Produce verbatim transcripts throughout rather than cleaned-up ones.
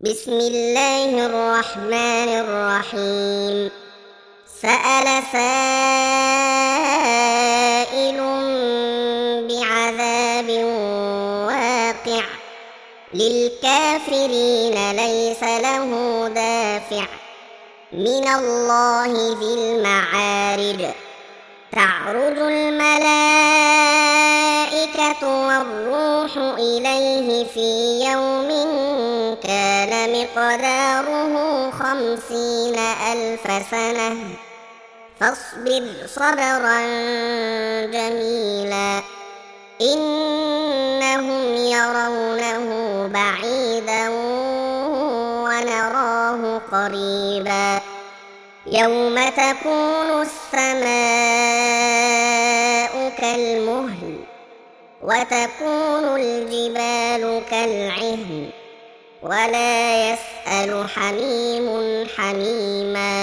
بسم الله الرحمن الرحيم. سأل سائل بعذاب واقع للكافرين ليس له دافع من الله ذي المعارج. تعرج الملائكة والروح إليه في يوم كان مقداره خمسين ألف سنة فاصبر صبرا جميلا إنهم يرونه بعيدا ونراه قريبا. يوم تكون السماء كالمهل وتكون الجبال كالعهن ولا يسأل حميم حميما.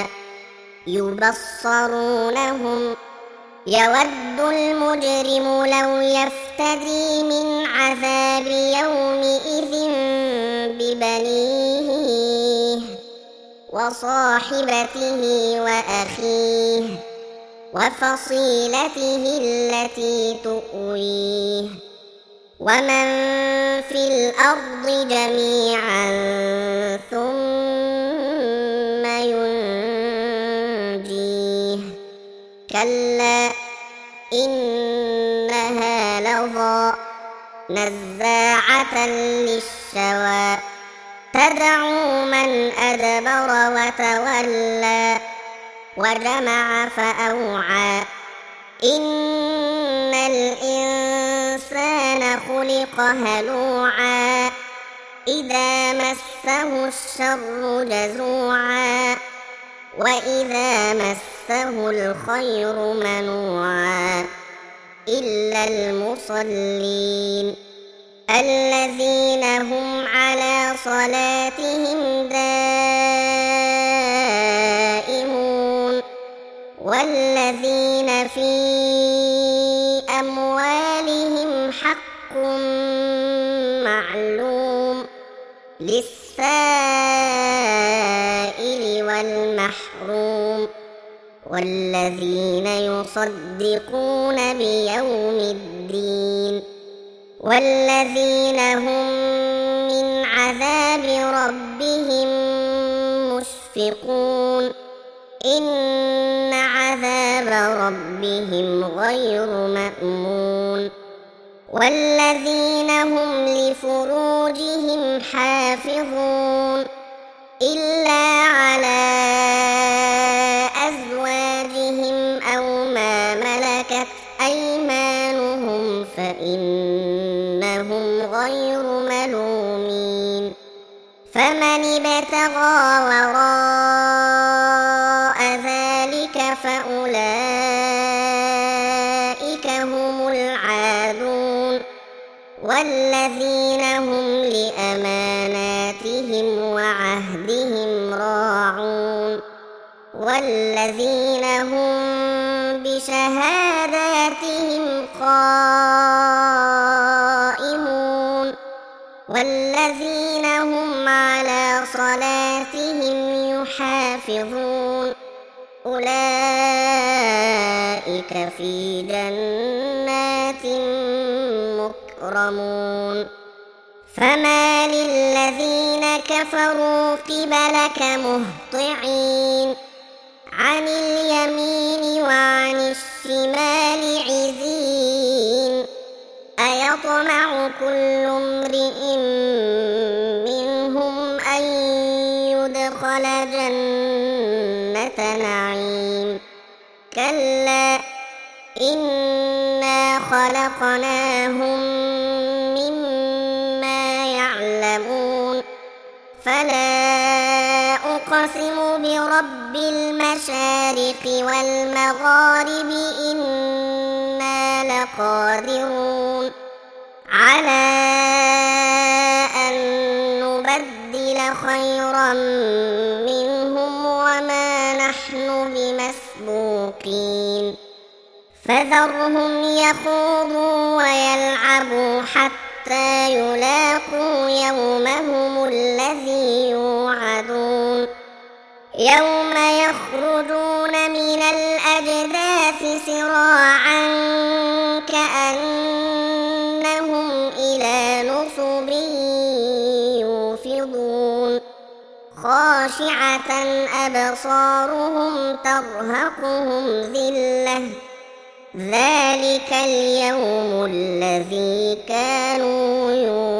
يبصرونهم يود المجرم لو يفتدي من عذاب يومئذ ببنيه وصاحبته وأخيه وفصيلته التي تؤويه ومن في الأرض جميعا ثم ينجيه. كلا إنها لظى نزاعة للشوى تدعو من أدبر وتولى وجمع فأوعى. إن الإنسان خلق هلوعا إذا مسه الشر جزوعا وإذا مسه الخير منوعا إلا المصلين الذين هم على صلاتهم دائمون والذين في أموالهم حق معلوم للسائل والمحروم والذين يصدقون بيوم الدين والذين هم من عذاب ربهم مشفقون. إن عذاب ربهم غير مأمون. والذين هم لفروجهم حافظون إلا على أزواجهم أو ما ملكت أيمانهم فإنهم غير ملومين. فمن ابتغى وراء ذلك فأولئك هم العادون. والذين هم لأماناتهم وعهدهم راعون والذين هم بشهاداتهم قائمون والذين هم على صلاتهم يحافظون أولئك في جنات مكرمون. فما للذين كفروا قبلك مهطعين عن اليمين وعن الشمال عزين. أيطمع كل امرئ منهم أن يدخل جنة نعيم. كلا إنا خلقناهم مما يعلمون. فلا أقسم برب المشارق والمغارب إنا لقادرون على أن نبدل خيرا منهم وما نحن بمسبوقين. فذرهم يخوضوا ويلعبوا حتى يلاقوا يومهم الذي يوم يخرجون من الأجداث سراعا كأنهم إلى نصب يوفضون خاشعة أبصارهم ترهقهم ذلة ذلك اليوم الذي كانوا يوعدون